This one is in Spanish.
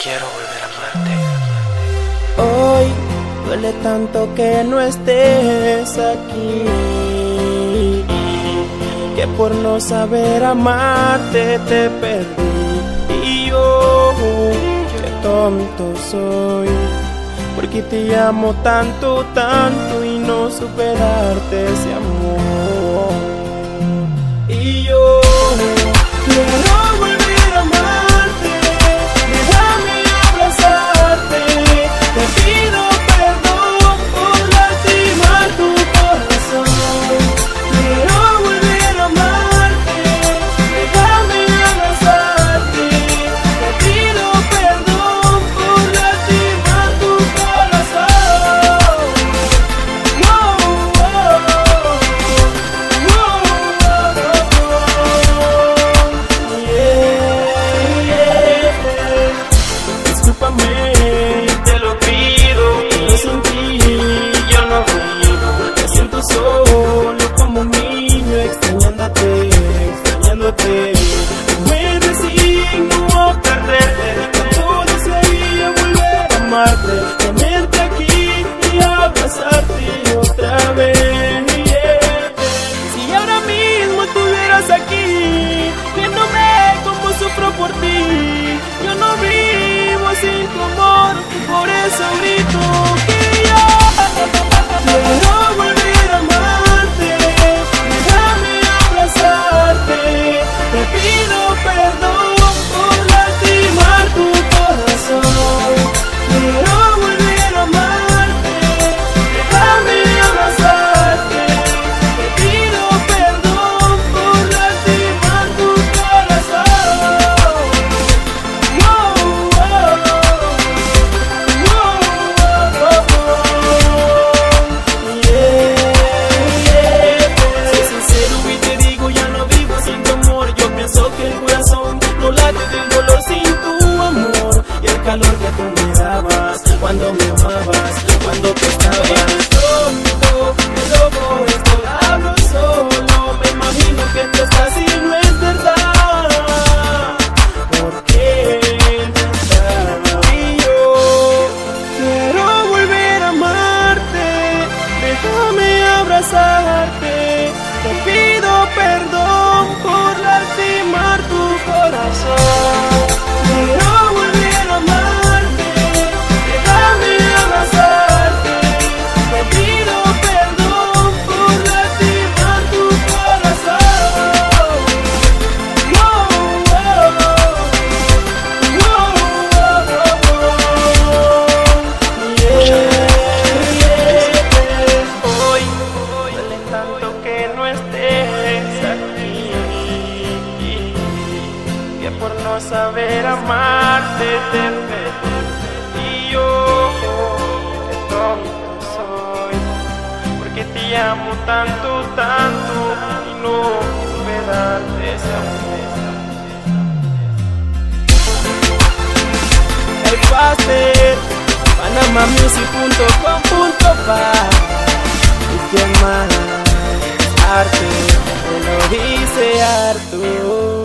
Quiero volver a amarte. Hoy duele tanto que no estés aquí, que por no saber amarte te perdí. Y yo, qué tonto soy, porque te amo tanto, tanto y no supe darte ese amor. Y yo quiero volver a amarte, déjame abrazarte, te pido perdón por lastimar tu corazón. Quiero volver a amarte, déjame abrazarte, te pido perdón por lastimar tu corazón. Discúlpame, te lo pido, pero sin ti yo no vivo. Me siento solo como un niño extrañándote, extrañándote. Me resigno a perderte, tanto desearía volver a amarte, tenerte aquí y abrazarte otra vez. Si ahora mismo estuvieras aquí, viéndome como sufro por ti, yo no vivo sin tu amor, por eso grito que yo quiero volver a amarte, déjame abrazarte, te pido perdón por lastimar tu corazón. Quiero volver a amarte, déjame abrazarte, te pido perdón por lastimar tu corazón. Soy sincero y te digo, ya no vivo sin tu amor. Yo pienso que el corazón no late del dolor sin tu amor. Y el calor que tú me dabas cuando me amabas, cuando tú estabas tonto, me loco, esto hablo solo. Me imagino que tú estás y no es verdad, porque no estás. Y yo quiero volver a amarte, déjame abrazarte, te pido perdón por lastimar tu corazón. Quiero volver a amarte, déjame abrazarte, te pido perdón por lastimar tu corazón. Hoy duele tanto que no estés aquí, que por no saber amarte te perdí. Y yo, qué tonto soy, porque te amo tanto, tanto y no supe darte ese amor. El Faster, panamamusic.com.pa. ¿Y qué más? Arte, me lo dice Artur.